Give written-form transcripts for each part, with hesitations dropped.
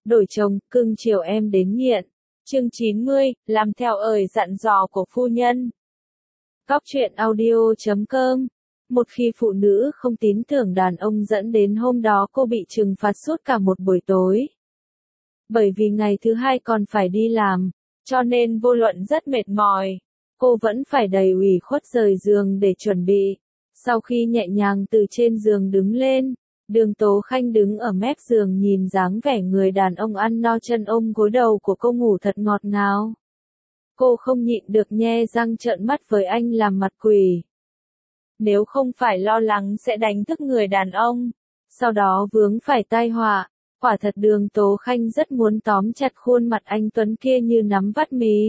đổi chồng, cưng chiều em đến nghiện. Chương 90, làm theo lời dặn dò của phu nhân. Góc truyện audio.com. Một khi phụ nữ không tín tưởng đàn ông dẫn đến hôm đó cô bị trừng phạt suốt cả một buổi tối. Bởi vì ngày thứ hai còn phải đi làm, cho nên vô luận rất mệt mỏi, cô vẫn phải đầy ủy khuất rời giường để chuẩn bị. Sau khi nhẹ nhàng từ trên giường đứng lên, Đường Tố Khanh đứng ở mép giường nhìn dáng vẻ người đàn ông ăn no chân ôm gối đầu của cô ngủ thật ngọt ngào. Cô không nhịn được nhe răng trợn mắt với anh làm mặt quỷ. Nếu không phải lo lắng sẽ đánh thức người đàn ông, sau đó vướng phải tai họa, quả thật Đường Tố Khanh rất muốn tóm chặt khuôn mặt anh tuấn kia như nắm vắt mì.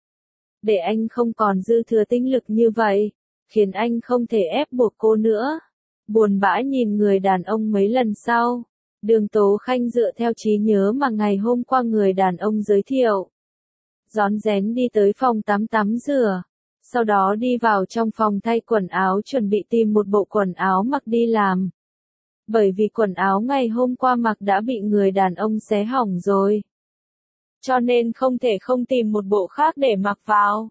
Để anh không còn dư thừa tinh lực như vậy, khiến anh không thể ép buộc cô nữa. Buồn bã nhìn người đàn ông mấy lần sau, Đường Tố Khanh dựa theo trí nhớ mà ngày hôm qua người đàn ông giới thiệu. Rón rén đi tới phòng tắm rửa, sau đó đi vào trong phòng thay quần áo chuẩn bị tìm một bộ quần áo mặc đi làm. Bởi vì quần áo ngày hôm qua mặc đã bị người đàn ông xé hỏng rồi. Cho nên không thể không tìm một bộ khác để mặc vào.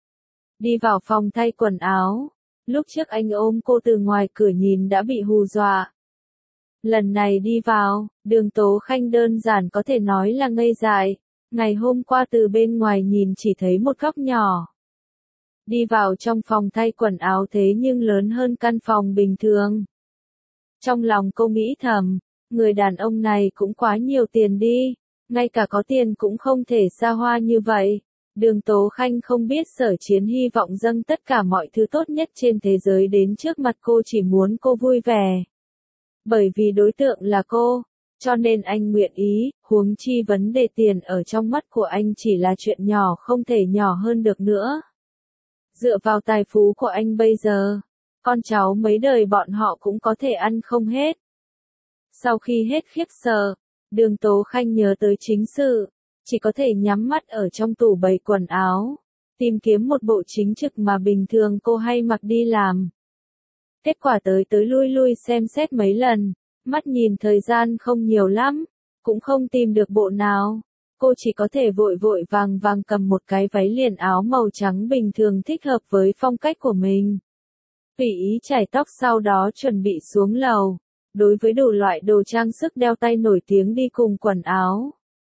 Đi vào phòng thay quần áo, lúc trước anh ôm cô từ ngoài cửa nhìn đã bị hù dọa. Lần này đi vào, Đường Tố Khanh đơn giản có thể nói là ngây dại. Ngày hôm qua từ bên ngoài nhìn chỉ thấy một góc nhỏ. Đi vào trong phòng thay quần áo thế nhưng lớn hơn căn phòng bình thường. Trong lòng cô nghĩ thầm, người đàn ông này cũng quá nhiều tiền đi, ngay cả có tiền cũng không thể xa hoa như vậy. Đường Tố Khanh không biết Sở Chiến hy vọng dâng tất cả mọi thứ tốt nhất trên thế giới đến trước mặt cô chỉ muốn cô vui vẻ. Bởi vì đối tượng là cô, cho nên anh nguyện ý, huống chi vấn đề tiền ở trong mắt của anh chỉ là chuyện nhỏ không thể nhỏ hơn được nữa. Dựa vào tài phú của anh bây giờ, con cháu mấy đời bọn họ cũng có thể ăn không hết. Sau khi hết khiếp sợ, Đường Tố Khanh nhớ tới chính sự, chỉ có thể nhắm mắt ở trong tủ bày quần áo, tìm kiếm một bộ chính trực mà bình thường cô hay mặc đi làm. Kết quả tới lui lui xem xét mấy lần, mắt nhìn thời gian không nhiều lắm, cũng không tìm được bộ nào. Cô chỉ có thể vội vội vàng vàng cầm một cái váy liền áo màu trắng bình thường thích hợp với phong cách của mình. Tùy ý chải tóc sau đó chuẩn bị xuống lầu, đối với đủ loại đồ trang sức đeo tay nổi tiếng đi cùng quần áo.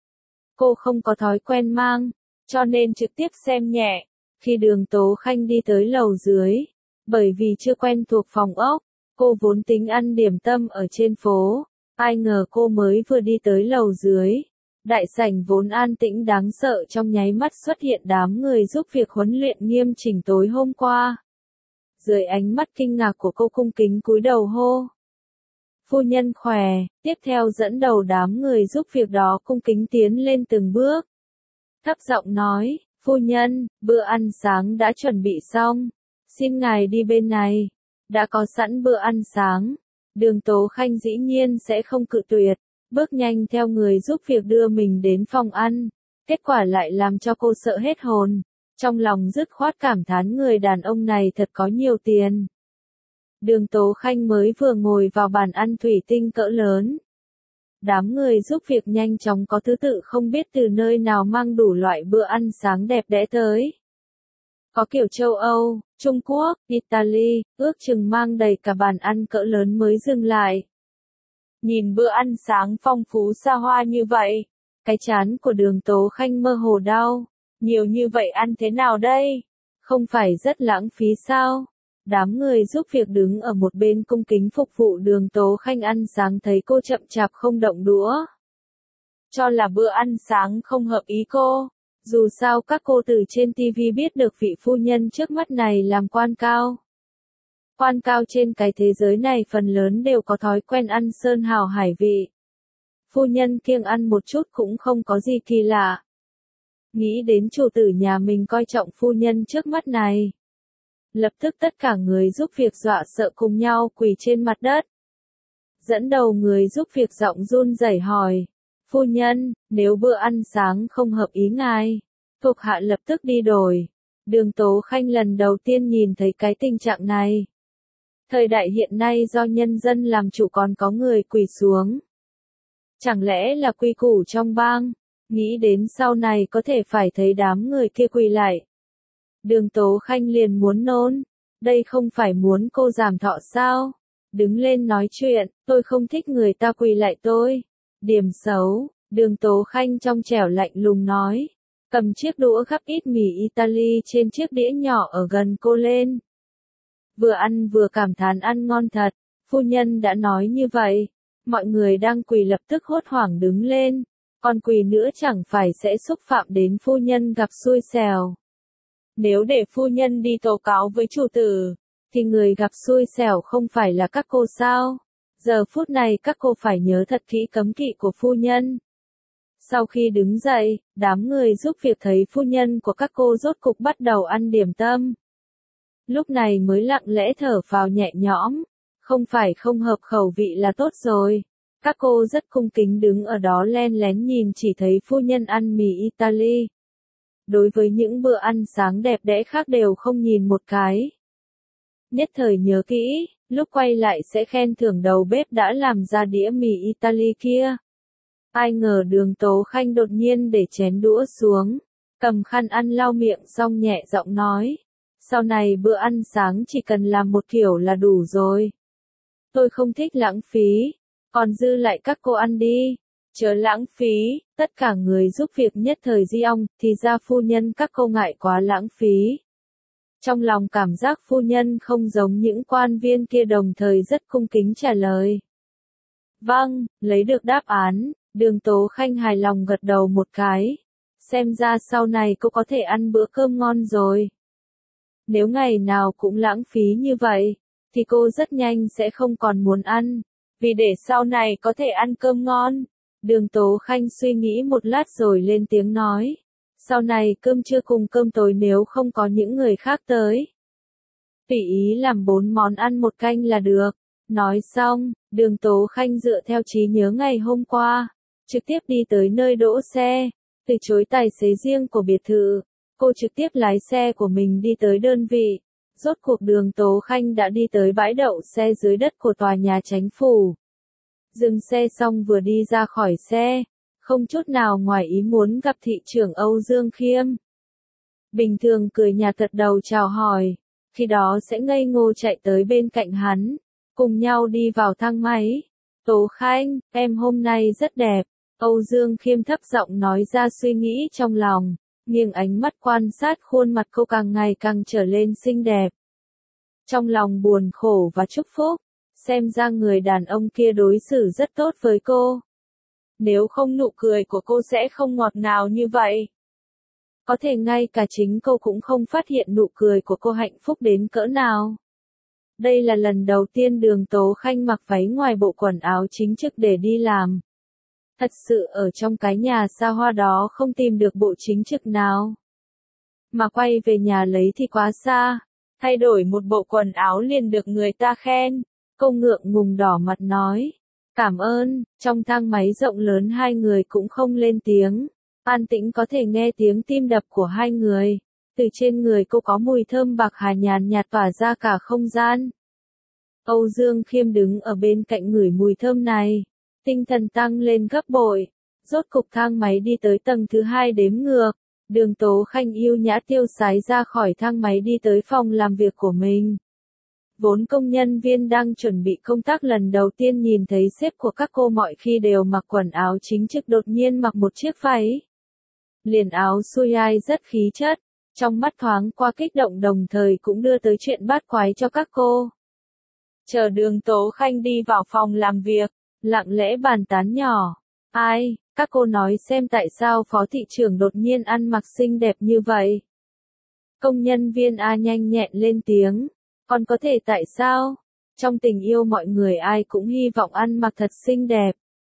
Cô không có thói quen mang, cho nên trực tiếp xem nhẹ. Khi Đường Tố Khanh đi tới lầu dưới, bởi vì chưa quen thuộc phòng ốc, cô vốn tính ăn điểm tâm ở trên phố, ai ngờ cô mới vừa đi tới lầu dưới. Đại sảnh vốn an tĩnh đáng sợ trong nháy mắt xuất hiện đám người giúp việc huấn luyện nghiêm chỉnh tối hôm qua. Dưới ánh mắt kinh ngạc của cô cung kính cúi đầu hô. Phu nhân khỏe, tiếp theo dẫn đầu đám người giúp việc đó cung kính tiến lên từng bước. Thấp giọng nói, phu nhân, bữa ăn sáng đã chuẩn bị xong, xin ngài đi bên này. Đã có sẵn bữa ăn sáng, Đường Tố Khanh dĩ nhiên sẽ không cự tuyệt, bước nhanh theo người giúp việc đưa mình đến phòng ăn. Kết quả lại làm cho cô sợ hết hồn, trong lòng dứt khoát cảm thán người đàn ông này thật có nhiều tiền. Đường Tố Khanh mới vừa ngồi vào bàn ăn thủy tinh cỡ lớn. Đám người giúp việc nhanh chóng có thứ tự không biết từ nơi nào mang đủ loại bữa ăn sáng đẹp đẽ tới. Có kiểu châu Âu, Trung Quốc, Italy, ước chừng mang đầy cả bàn ăn cỡ lớn mới dừng lại. Nhìn bữa ăn sáng phong phú xa hoa như vậy, cái trán của Đường Tố Khanh mơ hồ đau. Nhiều như vậy ăn thế nào đây? Không phải rất lãng phí sao? Đám người giúp việc đứng ở một bên cung kính phục vụ Đường Tố Khanh ăn sáng thấy cô chậm chạp không động đũa. Cho là bữa ăn sáng không hợp ý cô. Dù sao các cô từ trên TV biết được vị phu nhân trước mắt này làm quan cao. Quan cao trên cái thế giới này phần lớn đều có thói quen ăn sơn hào hải vị. Phu nhân kiêng ăn một chút cũng không có gì kỳ lạ. Nghĩ đến chủ tử nhà mình coi trọng phu nhân trước mắt này. Lập tức tất cả người giúp việc dọa sợ cùng nhau quỳ trên mặt đất. Dẫn đầu người giúp việc giọng run rẩy hỏi. Phu nhân, nếu bữa ăn sáng không hợp ý ngài, thuộc hạ lập tức đi đổi. Đường Tố Khanh lần đầu tiên nhìn thấy cái tình trạng này. Thời đại hiện nay do nhân dân làm chủ còn có người quỳ xuống. Chẳng lẽ là quy củ trong bang? Nghĩ đến sau này có thể phải thấy đám người kia quỳ lại. Đường Tố Khanh liền muốn nôn. Đây không phải muốn cô giảm thọ sao? Đứng lên nói chuyện, tôi không thích người ta quỳ lại tôi. Điểm xấu, Đường Tố Khanh trong trẻo lạnh lùng nói. Cầm chiếc đũa gắp ít mì Italy trên chiếc đĩa nhỏ ở gần cô lên. Vừa ăn vừa cảm thán ăn ngon thật, phu nhân đã nói như vậy. Mọi người đang quỳ lập tức hốt hoảng đứng lên. Còn quỳ nữa chẳng phải sẽ xúc phạm đến phu nhân gặp xui xẻo. Nếu để phu nhân đi tố cáo với chủ tử, thì người gặp xui xẻo không phải là các cô sao? Giờ phút này các cô phải nhớ thật kỹ cấm kỵ của phu nhân. Sau khi đứng dậy, đám người giúp việc thấy phu nhân của các cô rốt cục bắt đầu ăn điểm tâm. Lúc này mới lặng lẽ thở phào nhẹ nhõm, không phải không hợp khẩu vị là tốt rồi. Các cô rất cung kính đứng ở đó len lén nhìn chỉ thấy phu nhân ăn mì Italy. Đối với những bữa ăn sáng đẹp đẽ khác đều không nhìn một cái. Nhất thời nhớ kỹ, lúc quay lại sẽ khen thưởng đầu bếp đã làm ra đĩa mì Italy kia. Ai ngờ Đường Tố Khanh đột nhiên để chén đũa xuống, cầm khăn ăn lau miệng xong nhẹ giọng nói. Sau này bữa ăn sáng chỉ cần làm một kiểu là đủ rồi. Tôi không thích lãng phí, còn dư lại các cô ăn đi. Chớ lãng phí, tất cả người giúp việc nhất thời di ong, thì ra phu nhân các cô ngại quá lãng phí. Trong lòng cảm giác phu nhân không giống những quan viên kia đồng thời rất cung kính trả lời. Vâng, lấy được đáp án, Đường Tố Khanh hài lòng gật đầu một cái. Xem ra sau này cô có thể ăn bữa cơm ngon rồi. Nếu ngày nào cũng lãng phí như vậy, thì cô rất nhanh sẽ không còn muốn ăn. Vì để sau này có thể ăn cơm ngon. Đường Tố Khanh suy nghĩ một lát rồi lên tiếng nói. Sau này cơm trưa cùng cơm tối nếu không có những người khác tới. Tùy ý làm 4 món ăn một canh là được. Nói xong, Đường Tố Khanh dựa theo trí nhớ ngày hôm qua, trực tiếp đi tới nơi đỗ xe, từ chối tài xế riêng của biệt thự. Cô trực tiếp lái xe của mình đi tới đơn vị. Rốt cuộc Đường Tố Khanh đã đi tới bãi đậu xe dưới đất của tòa nhà chính phủ. Dừng xe xong vừa đi ra khỏi xe, không chút nào ngoài ý muốn gặp thị trưởng Âu Dương Khiêm. Bình thường cười nhạt gật đầu chào hỏi, khi đó sẽ ngây ngô chạy tới bên cạnh hắn, cùng nhau đi vào thang máy. Tố Khanh, em hôm nay rất đẹp, Âu Dương Khiêm thấp giọng nói ra suy nghĩ trong lòng, nghiêng ánh mắt quan sát khuôn mặt cô càng ngày càng trở lên xinh đẹp. Trong lòng buồn khổ và chúc phúc. Xem ra người đàn ông kia đối xử rất tốt với cô. Nếu không nụ cười của cô sẽ không ngọt ngào như vậy. Có thể ngay cả chính cô cũng không phát hiện nụ cười của cô hạnh phúc đến cỡ nào. Đây là lần đầu tiên Đường Tố Khanh mặc váy ngoài bộ quần áo chính trực để đi làm. Thật sự ở trong cái nhà xa hoa đó không tìm được bộ chính trực nào. Mà quay về nhà lấy thì quá xa. Thay đổi một bộ quần áo liền được người ta khen. Cô ngượng ngùng đỏ mặt nói. Cảm ơn, trong thang máy rộng lớn hai người cũng không lên tiếng. An tĩnh có thể nghe tiếng tim đập của hai người. Từ trên người cô có mùi thơm bạc hà nhàn nhạt tỏa ra cả không gian. Âu Dương Khiêm đứng ở bên cạnh ngửi mùi thơm này. Tinh thần tăng lên gấp bội. Rốt cục thang máy đi tới tầng thứ 2 đếm ngược. Đường Tố Khanh yêu nhã tiêu sái ra khỏi thang máy đi tới phòng làm việc của mình. Vốn công nhân viên đang chuẩn bị công tác lần đầu tiên nhìn thấy sếp của các cô mọi khi đều mặc quần áo chính trực đột nhiên mặc một chiếc váy. Liền áo xuôi ai rất khí chất, trong mắt thoáng qua kích động đồng thời cũng đưa tới chuyện bát quái cho các cô. Chờ Đường Tố Khanh đi vào phòng làm việc, lặng lẽ bàn tán nhỏ. Ai, các cô nói xem tại sao phó thị trưởng đột nhiên ăn mặc xinh đẹp như vậy. Công nhân viên A nhanh nhẹn lên tiếng. Còn có thể tại sao? Trong tình yêu mọi người ai cũng hy vọng ăn mặc thật xinh đẹp.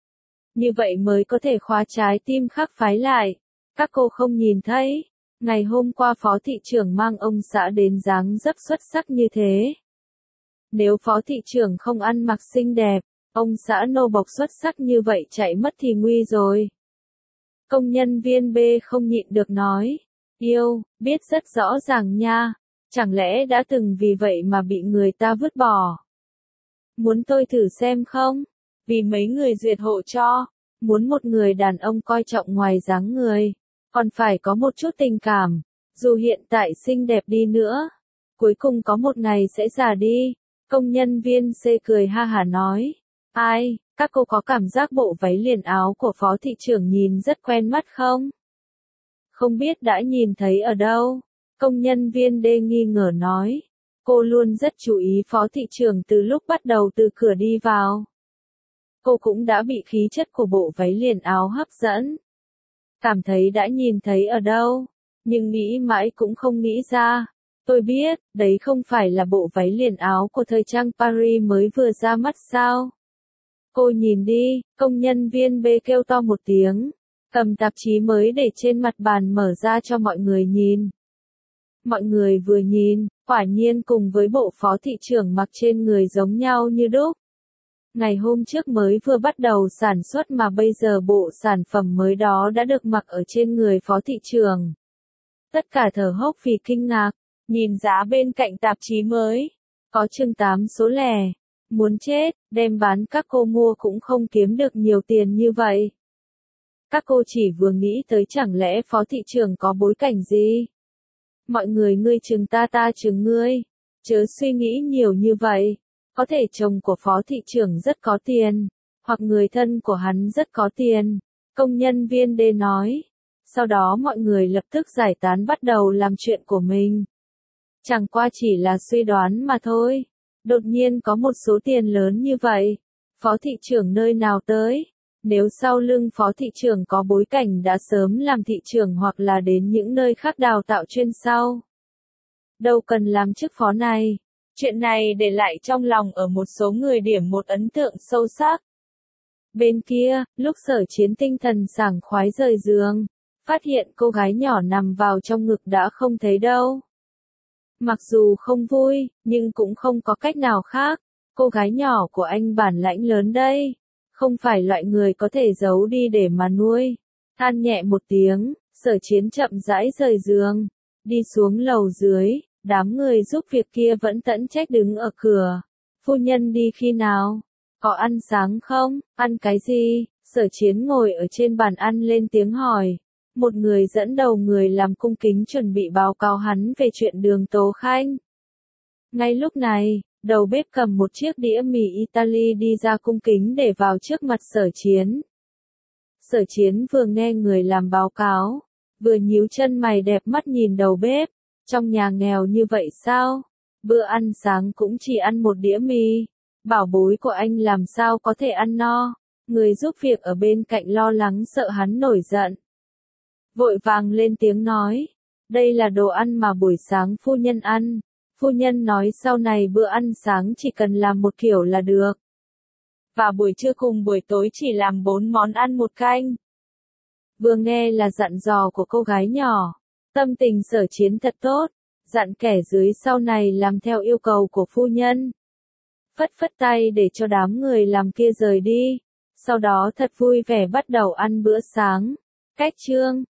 Như vậy mới có thể khóa trái tim khác phái lại. Các cô không nhìn thấy. Ngày hôm qua phó thị trưởng mang ông xã đến dáng dấp xuất sắc như thế. Nếu phó thị trưởng không ăn mặc xinh đẹp, ông xã nô bộc xuất sắc như vậy chạy mất thì nguy rồi. Công nhân viên B không nhịn được nói. Yêu, biết rất rõ ràng nha. Chẳng lẽ đã từng vì vậy mà bị người ta vứt bỏ? Muốn tôi thử xem không? Vì mấy người duyệt hộ cho. Muốn một người đàn ông coi trọng ngoài dáng người, còn phải có một chút tình cảm, dù hiện tại xinh đẹp đi nữa, cuối cùng có một ngày sẽ già đi. Công nhân viên C cười ha hả nói, ai, các cô có cảm giác bộ váy liền áo của phó thị trưởng nhìn rất quen mắt không? Không biết đã nhìn thấy ở đâu? Công nhân viên D nghi ngờ nói, cô luôn rất chú ý phó thị trưởng từ lúc bắt đầu từ cửa đi vào. Cô cũng đã bị khí chất của bộ váy liền áo hấp dẫn. Cảm thấy đã nhìn thấy ở đâu, nhưng nghĩ mãi cũng không nghĩ ra. Tôi biết, đấy không phải là bộ váy liền áo của thời trang Paris mới vừa ra mắt sao? Cô nhìn đi, công nhân viên B kêu to một tiếng, cầm tạp chí mới để trên mặt bàn mở ra cho mọi người nhìn. Mọi người vừa nhìn, quả nhiên cùng với bộ phó thị trưởng mặc trên người giống nhau như đúc. Ngày hôm trước mới vừa bắt đầu sản xuất mà bây giờ bộ sản phẩm mới đó đã được mặc ở trên người phó thị trưởng. Tất cả thở hốc vì kinh ngạc, nhìn giá bên cạnh tạp chí mới, có chừng 8 số lẻ. Muốn chết, đem bán các cô mua cũng không kiếm được nhiều tiền như vậy. Các cô chỉ vừa nghĩ tới chẳng lẽ phó thị trưởng có bối cảnh gì? Mọi người ngươi chừng ta chừng ngươi, chớ suy nghĩ nhiều như vậy. Có thể chồng của phó thị trưởng rất có tiền, hoặc người thân của hắn rất có tiền, công nhân viên D nói. Sau đó mọi người lập tức giải tán bắt đầu làm chuyện của mình. Chẳng qua chỉ là suy đoán mà thôi. Đột nhiên có một số tiền lớn như vậy, phó thị trưởng nơi nào tới? Nếu sau lưng phó thị trưởng có bối cảnh đã sớm làm thị trưởng hoặc là đến những nơi khác đào tạo chuyên sau. Đâu cần làm chức phó này. Chuyện này để lại trong lòng ở một số người điểm một ấn tượng sâu sắc. Bên kia, lúc Sở Chiến tinh thần sảng khoái rời giường, phát hiện cô gái nhỏ nằm vào trong ngực đã không thấy đâu. Mặc dù không vui, nhưng cũng không có cách nào khác. Cô gái nhỏ của anh bản lãnh lớn đây, không phải loại người có thể giấu đi để mà nuôi. Than nhẹ một tiếng, Sở Chiến chậm rãi rời giường, đi xuống lầu dưới. Đám người giúp việc kia vẫn tẫn trách đứng ở cửa. Phu nhân đi khi nào? Có ăn sáng không? Ăn cái gì? Sở Chiến ngồi ở trên bàn ăn lên tiếng hỏi. Một người dẫn đầu người làm cung kính chuẩn bị báo cáo hắn về chuyện Đường Tố Khanh. Ngay lúc này, đầu bếp cầm một chiếc đĩa mì Italy đi ra cung kính để vào trước mặt Sở Chiến. Sở Chiến vừa nghe người làm báo cáo, vừa nhíu chân mày đẹp mắt nhìn đầu bếp. Trong nhà nghèo như vậy sao? Bữa ăn sáng cũng chỉ ăn một đĩa mì. Bảo bối của anh làm sao có thể ăn no? Người giúp việc ở bên cạnh lo lắng sợ hắn nổi giận. Vội vàng lên tiếng nói. Đây là đồ ăn mà buổi sáng phu nhân ăn. Phu nhân nói sau này bữa ăn sáng chỉ cần làm một kiểu là được. Và buổi trưa cùng buổi tối chỉ làm 4 món ăn một canh. Vừa nghe là dặn dò của cô gái nhỏ. Tâm tình Sở Chiến thật tốt, dặn kẻ dưới sau này làm theo yêu cầu của phu nhân. Phất phất tay để cho đám người làm kia rời đi, sau đó thật vui vẻ bắt đầu ăn bữa sáng. Cách chương